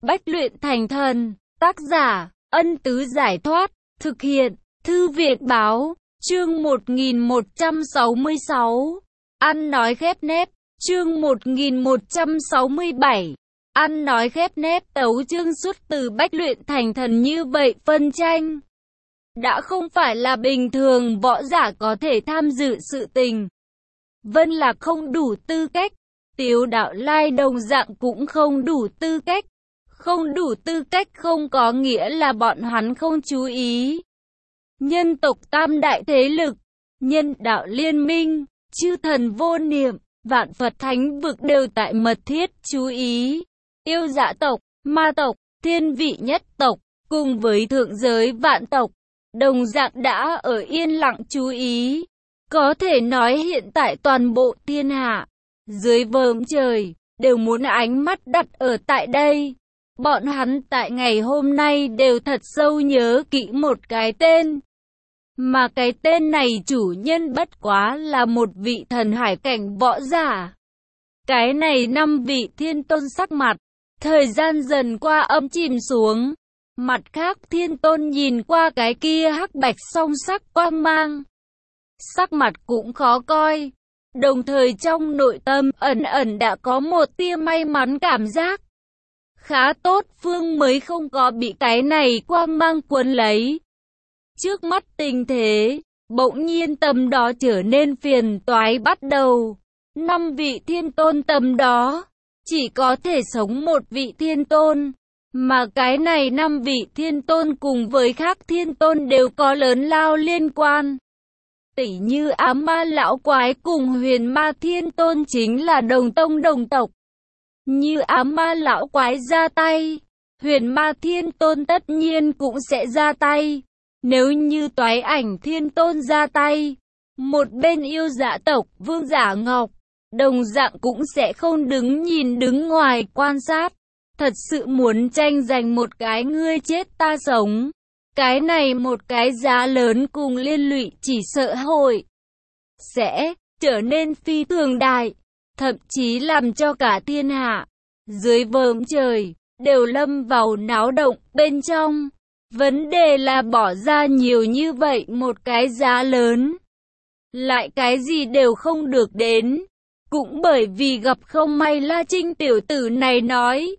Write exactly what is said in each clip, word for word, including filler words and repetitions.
Bách luyện thành thần. Tác giả, Ân Tứ Giải Thoát. Thực hiện, Thư viện Báo. Chương một nghìn một trăm sáu mươi sáu. Ăn nói khép nép. Chương một nghìn một trăm sáu mươi bảy. Ăn nói khép nép. Tấu chương xuất từ bách luyện thành thần như vậy phân tranh. Đã không phải là bình thường võ giả có thể tham dự sự tình. Vân là không đủ tư cách. Tiếu Đạo Lai đồng dạng cũng không đủ tư cách. Không đủ tư cách không có nghĩa là bọn hắn không chú ý. Nhân tộc tam đại thế lực, nhân đạo liên minh, chư thần vô niệm, vạn Phật thánh vực đều tại mật thiết chú ý. Yêu dã tộc, ma tộc, thiên vị nhất tộc, cùng với thượng giới vạn tộc, đồng dạng đã ở yên lặng chú ý. Có thể nói hiện tại toàn bộ thiên hạ, dưới vòm trời, đều muốn ánh mắt đặt ở tại đây. Bọn hắn tại ngày hôm nay đều thật sâu nhớ kỹ một cái tên. Mà cái tên này chủ nhân bất quá là một vị thần hải cảnh võ giả. Cái này năm vị thiên tôn sắc mặt, thời gian dần qua âm chìm xuống. Mặt khác thiên tôn nhìn qua cái kia hắc bạch song sắc quang mang. Sắc mặt cũng khó coi. Đồng thời trong nội tâm ẩn ẩn đã có một tia may mắn cảm giác. Khá tốt phương mới không có bị cái này quang mang cuốn lấy. Trước mắt tình thế, bỗng nhiên tầm đó trở nên phiền toái bắt đầu. Năm vị thiên tôn tầm đó, chỉ có thể sống một vị thiên tôn. Mà cái này năm vị thiên tôn cùng với khác thiên tôn đều có lớn lao liên quan. Tỷ như Ám Ma Lão Quái cùng Huyền Ma Thiên Tôn chính là đồng tông đồng tộc. Như Ám Ma Lão Quái ra tay, Huyền Ma Thiên Tôn tất nhiên cũng sẽ ra tay. Nếu như Toái Ảnh Thiên Tôn ra tay, một bên yêu dã tộc Vương Giả Ngọc, đồng dạng cũng sẽ không đứng nhìn đứng ngoài quan sát. Thật sự muốn tranh giành một cái ngươi chết ta sống. Cái này một cái giá lớn cùng liên lụy chỉ sợ hội sẽ trở nên phi thường đại, thậm chí làm cho cả thiên hạ, dưới vòm trời, đều lâm vào náo động bên trong. Vấn đề là bỏ ra nhiều như vậy một cái giá lớn, lại cái gì đều không được đến, cũng bởi vì gặp không may La Trinh tiểu tử này nói.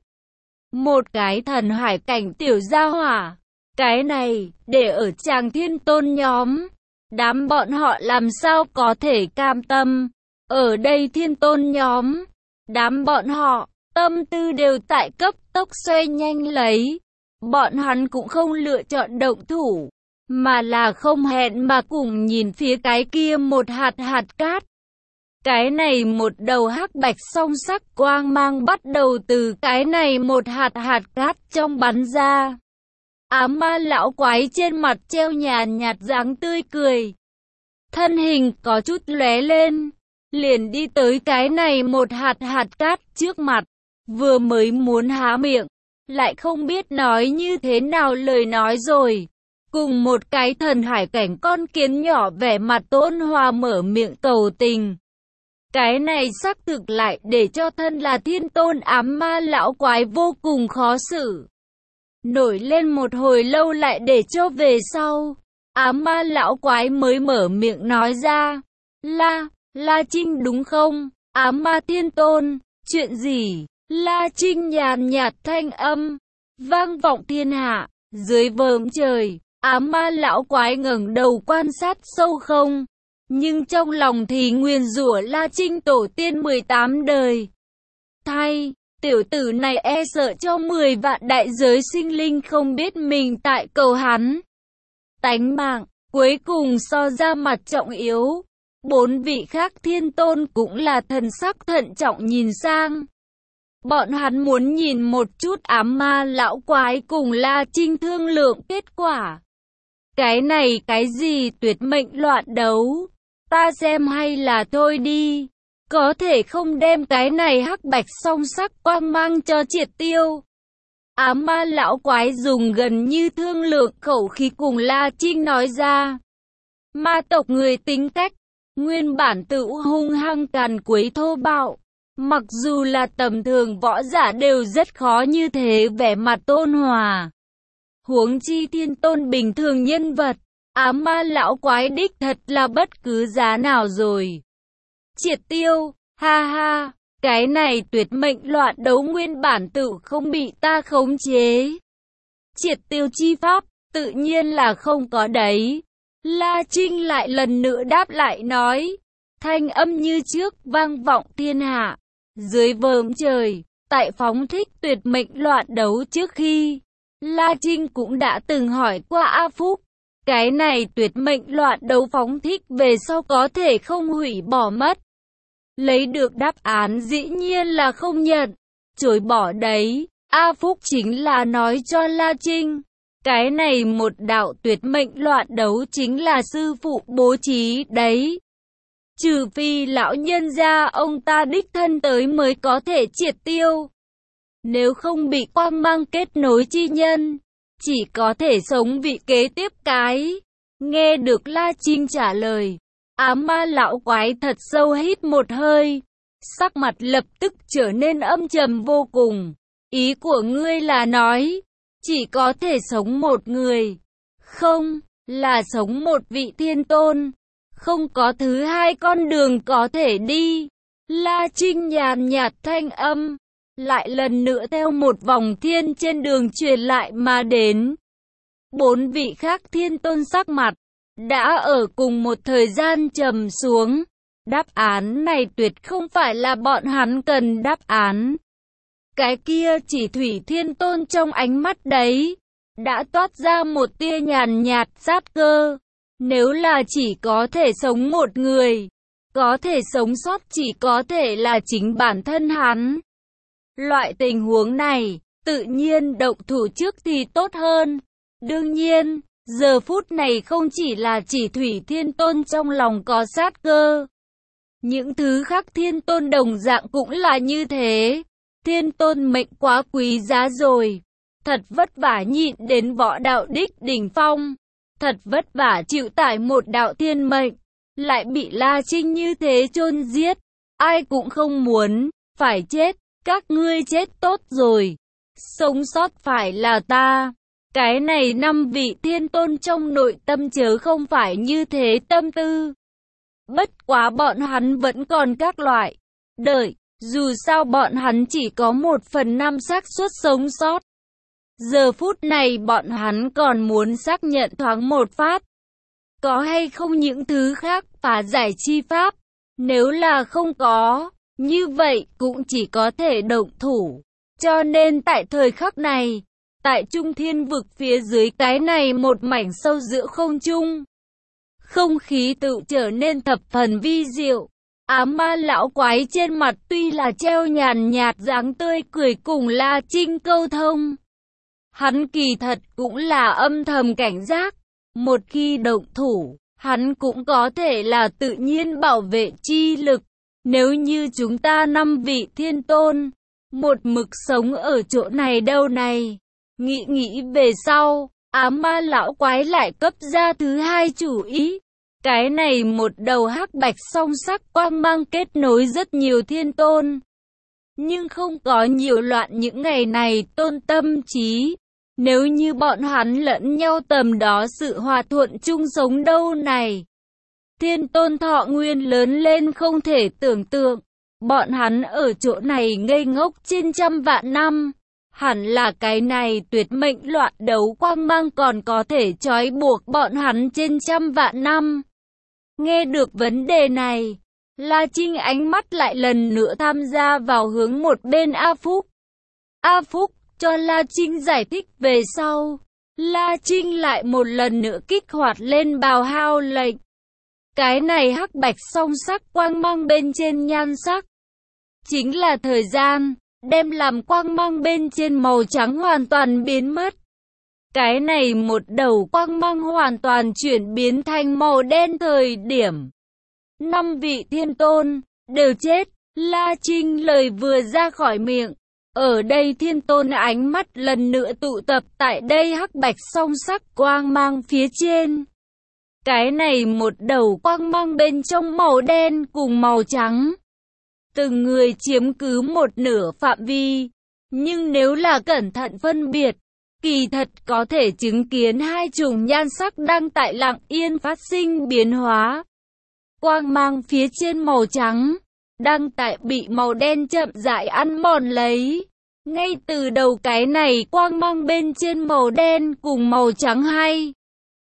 Một cái thần hải cảnh tiểu gia hỏa. Cái này, để ở Tràng Thiên Tôn nhóm, đám bọn họ làm sao có thể cam tâm. Ở đây Thiên Tôn nhóm, đám bọn họ, tâm tư đều tại cấp tốc xoay nhanh lấy. Bọn hắn cũng không lựa chọn động thủ, mà là không hẹn mà cùng nhìn phía cái kia một hạt hạt cát. Cái này một đầu hắc bạch song sắc quang mang bắt đầu từ cái này một hạt hạt cát trong bắn ra. Ám Ma Lão Quái trên mặt treo nhàn nhạt dáng tươi cười. Thân hình có chút lóe lên, liền đi tới cái này một hạt hạt cát trước mặt. Vừa mới muốn há miệng, lại không biết nói như thế nào lời nói rồi. Cùng một cái thần hải cảnh con kiến nhỏ vẻ mặt tôn hòa mở miệng cầu tình. Cái này xác thực lại để cho thân là thiên tôn Ám Ma Lão Quái vô cùng khó xử. Nổi lên một hồi lâu lại để cho về sau, Ám Ma Lão Quái mới mở miệng nói ra. La, La Trinh đúng không? Ám Ma Thiên Tôn, chuyện gì? La Trinh nhàn nhạt thanh âm, vang vọng thiên hạ, dưới vòm trời, Ám Ma Lão Quái ngẩng đầu quan sát sâu không. Nhưng trong lòng thì nguyền rủa La Trinh tổ tiên mười tám đời. Thay, tiểu tử này e sợ cho mười vạn đại giới sinh linh không biết mình tại cầu hắn. Tánh mạng, cuối cùng so ra mặt trọng yếu. Bốn vị khác thiên tôn cũng là thần sắc thận trọng nhìn sang. Bọn hắn muốn nhìn một chút Ám Ma Lão Quái cùng La Trinh thương lượng kết quả. Cái này cái gì tuyệt mệnh loạn đấu? Ta xem hay là thôi đi. Có thể không đem cái này hắc bạch song sắc quang mang cho triệt tiêu. Ám Ma Lão Quái dùng gần như thương lượng khẩu khí cùng La Trinh nói ra. Ma tộc người tính cách, nguyên bản tự hung hăng càn quấy thô bạo. Mặc dù là tầm thường võ giả đều rất khó như thế vẻ mặt tôn hòa. Huống chi thiên tôn bình thường nhân vật, ám ma lão quái đích thật là bất cứ giá nào rồi. Triệt tiêu, ha ha, cái này tuyệt mệnh loạn đấu nguyên bản tự không bị ta khống chế. Triệt tiêu chi pháp, tự nhiên là không có đấy. La Trinh lại lần nữa đáp lại nói, thanh âm như trước vang vọng thiên hạ. Dưới vòm trời, tại phóng thích tuyệt mệnh loạn đấu trước khi, La Trinh cũng đã từng hỏi qua A Phúc, cái này tuyệt mệnh loạn đấu phóng thích về sau có thể không hủy bỏ mất. Lấy được đáp án dĩ nhiên là không nhận, chối bỏ đấy. A Phúc chính là nói cho La Trinh, cái này một đạo tuyệt mệnh loạn đấu chính là sư phụ bố trí đấy. Trừ phi lão nhân gia ông ta đích thân tới mới có thể triệt tiêu. Nếu không bị quang mang kết nối chi nhân, chỉ có thể sống vị kế tiếp cái. Nghe được La Trinh trả lời, ám ma lão quái thật sâu hít một hơi, sắc mặt lập tức trở nên âm trầm vô cùng. Ý của ngươi là nói, chỉ có thể sống một người, không, là sống một vị thiên tôn, không có thứ hai con đường có thể đi. La Trinh nhàn nhạt thanh âm, lại lần nữa theo một vòng thiên trên đường truyền lại mà đến. Bốn vị khác thiên tôn sắc mặt, đã ở cùng một thời gian trầm xuống. Đáp án này tuyệt không phải là bọn hắn cần đáp án. Cái kia chỉ thủy thiên tôn trong ánh mắt đấy, đã toát ra một tia nhàn nhạt sát cơ. Nếu là chỉ có thể sống một người, có thể sống sót chỉ có thể là chính bản thân hắn. Loại tình huống này, tự nhiên động thủ trước thì tốt hơn. Đương nhiên, giờ phút này không chỉ là chỉ thủy thiên tôn trong lòng có sát cơ. Những thứ khác thiên tôn đồng dạng cũng là như thế. Thiên tôn mệnh quá quý giá rồi. Thật vất vả nhịn đến võ đạo đích đỉnh phong. Thật vất vả chịu tải một đạo thiên mệnh. Lại bị La Trinh như thế chôn giết. Ai cũng không muốn, phải chết. Các ngươi chết tốt rồi. Sống sót phải là ta. Cái này năm vị thiên tôn trong nội tâm chớ không phải như thế tâm tư. Bất quá bọn hắn vẫn còn các loại. Đợi, dù sao bọn hắn chỉ có một phần năm xác suất sống sót. Giờ phút này bọn hắn còn muốn xác nhận thoáng một phát. Có hay không những thứ khác phá giải chi pháp? Nếu là không có, như vậy cũng chỉ có thể động thủ. Cho nên tại thời khắc này, tại Trung Thiên vực phía dưới cái này một mảnh sâu giữa không trung, không khí tự trở nên thập phần vi diệu. Ám ma lão quái trên mặt tuy là treo nhàn nhạt dáng tươi cười cùng La Trinh câu thông. Hắn kỳ thật cũng là âm thầm cảnh giác. Một khi động thủ, hắn cũng có thể là tự nhiên bảo vệ chi lực. Nếu như chúng ta năm vị thiên tôn, một mực sống ở chỗ này đâu này. Nghĩ nghĩ về sau, ám ma lão quái lại cấp ra thứ hai chủ ý. Cái này một đầu hắc bạch song sắc quang mang kết nối rất nhiều thiên tôn. Nhưng không có nhiều loạn những ngày này tôn tâm trí. Nếu như bọn hắn lẫn nhau tầm đó sự hòa thuận chung sống đâu này. Thiên tôn thọ nguyên lớn lên không thể tưởng tượng. Bọn hắn ở chỗ này ngây ngốc trên trăm vạn năm. Hẳn là cái này tuyệt mệnh loạn đấu quang mang còn có thể trói buộc bọn hắn trên trăm vạn năm. Nghe được vấn đề này, La Trinh ánh mắt lại lần nữa tham gia vào hướng một bên A Phúc. A Phúc cho La Trinh giải thích về sau. La Trinh lại một lần nữa kích hoạt lên bào hao lệnh. Cái này hắc bạch song sắc quang mang bên trên nhan sắc. Chính là thời gian, đem làm quang mang bên trên màu trắng hoàn toàn biến mất. Cái này một đầu quang mang hoàn toàn chuyển biến thành màu đen thời điểm. Năm vị thiên tôn, đều chết. La Trinh lời vừa ra khỏi miệng. Ở đây thiên tôn ánh mắt lần nữa tụ tập tại đây hắc bạch song sắc quang mang phía trên. Cái này một đầu quang mang bên trong màu đen cùng màu trắng. từng người chiếm cứ một nửa phạm vi. Nhưng nếu là cẩn thận phân biệt, kỳ thật có thể chứng kiến hai chùm nhan sắc đang tại lặng yên phát sinh biến hóa. Quang mang phía trên màu trắng, đang tại bị màu đen chậm rãi ăn mòn lấy. Ngay từ đầu cái này quang mang bên trên màu đen cùng màu trắng hay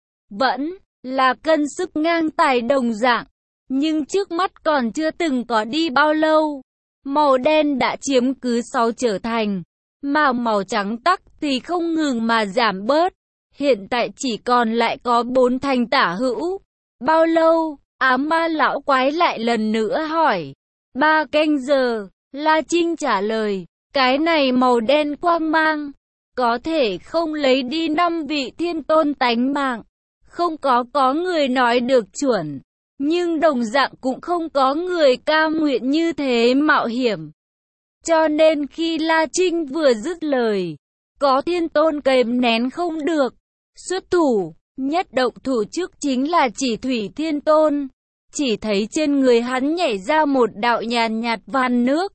vẫn là cân sức ngang tài đồng dạng. Nhưng trước mắt còn chưa từng có đi bao lâu, màu đen đã chiếm cứ sáu trở thành, mà màu trắng tắc thì không ngừng mà giảm bớt. Hiện tại chỉ còn lại có bốn thành tả hữu. Bao lâu? Ám ma lão quái lại lần nữa hỏi. Ba canh giờ, La Trinh trả lời. Cái này màu đen quang mang, có thể không lấy đi năm vị thiên tôn tánh mạng. Không có có người nói được chuẩn, nhưng đồng dạng cũng không có người cam nguyện như thế mạo hiểm. Cho nên khi La Trinh vừa dứt lời, có thiên tôn kềm nén không được, xuất thủ, nhất động thủ trước chính là Chỉ Thủy Thiên Tôn. Chỉ thấy trên người hắn nhảy ra một đạo nhàn nhạt van nước.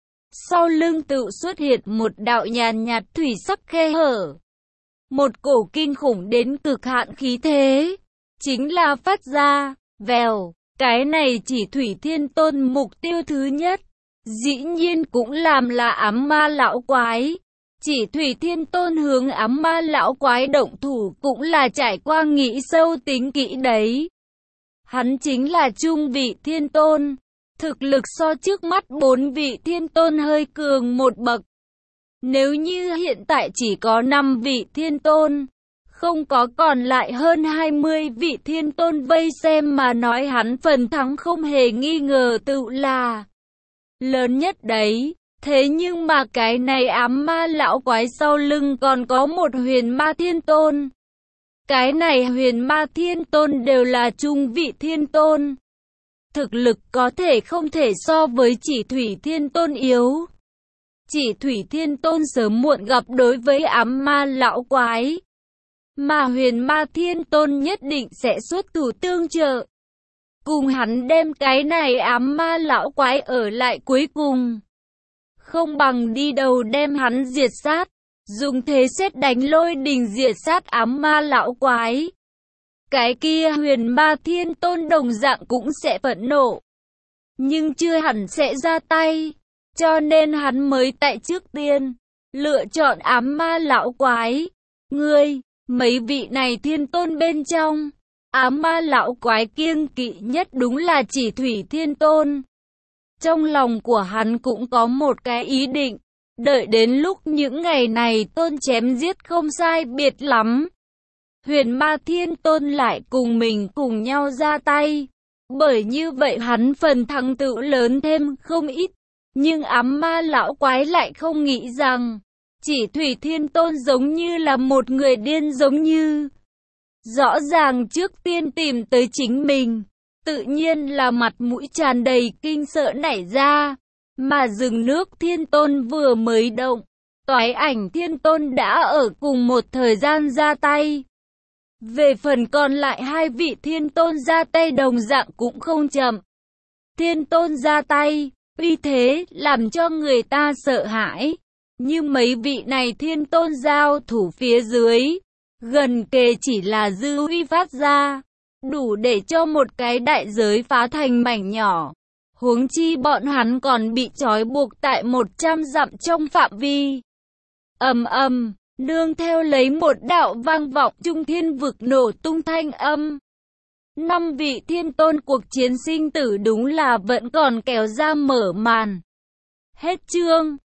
Sau lưng tự xuất hiện một đạo nhàn nhạt thủy sắc khe hở. Một cổ kinh khủng đến cực hạn khí thế, chính là phát ra, vèo, cái này Chỉ Thủy Thiên Tôn mục tiêu thứ nhất. Dĩ nhiên cũng làm là ám ma lão quái. Chỉ Thủy Thiên Tôn hướng ám ma lão quái động thủ cũng là trải qua nghĩ sâu tính kỹ đấy. Hắn chính là trung vị thiên tôn. Thực lực so trước mắt bốn vị thiên tôn hơi cường một bậc. Nếu như hiện tại chỉ có năm vị thiên tôn, không có còn lại hơn hai mươi vị thiên tôn vây xem mà nói hắn phần thắng không hề nghi ngờ tự là lớn nhất đấy. Thế nhưng mà cái này ám ma lão quái sau lưng còn có một huyền ma thiên tôn. Cái này huyền ma thiên tôn đều là trung vị thiên tôn. Thực lực có thể không thể so với Chỉ Thủy Thiên Tôn yếu. Chỉ Thủy Thiên Tôn sớm muộn gặp đối với ám ma lão quái, mà huyền ma thiên tôn nhất định sẽ xuất thủ tương trợ, cùng hắn đem cái này ám ma lão quái ở lại cuối cùng. Không bằng đi đầu đem hắn diệt sát, dùng thế sét đánh lôi đình diệt sát ám ma lão quái. Cái kia huyền ma thiên tôn đồng dạng cũng sẽ phẫn nộ, nhưng chưa hẳn sẽ ra tay, cho nên hắn mới tại trước tiên lựa chọn ám ma lão quái. Ngươi, mấy vị này thiên tôn bên trong, ám ma lão quái kiêng kỵ nhất đúng là Chỉ Thủy Thiên Tôn. Trong lòng của hắn cũng có một cái ý định, đợi đến lúc những ngày này tôn chém giết không sai biệt lắm, huyền ma thiên tôn lại cùng mình cùng nhau ra tay. Bởi như vậy hắn phần thắng tự lớn thêm không ít. Nhưng ám ma lão quái lại không nghĩ rằng Chỉ Thủy Thiên Tôn giống như là một người điên giống như. Rõ ràng trước tiên tìm tới chính mình, tự nhiên là mặt mũi tràn đầy kinh sợ nảy ra. Mà rừng nước Thiên Tôn vừa mới động, Toái Ảnh Thiên Tôn đã ở cùng một thời gian ra tay. Về phần còn lại hai vị Thiên Tôn ra tay đồng dạng cũng không chậm. Thiên Tôn ra tay, uy thế làm cho người ta sợ hãi. Nhưng mấy vị này Thiên Tôn giao thủ phía dưới, gần kề chỉ là dư uy phát ra, đủ để cho một cái đại giới phá thành mảnh nhỏ. Huống chi bọn hắn còn bị trói buộc tại một trăm dặm trong phạm vi. Ầm ầm, nương theo lấy một đạo vang vọng trung thiên vực nổ tung thanh âm. Năm vị thiên tôn cuộc chiến sinh tử đúng là vẫn còn kéo ra mở màn. Hết chương.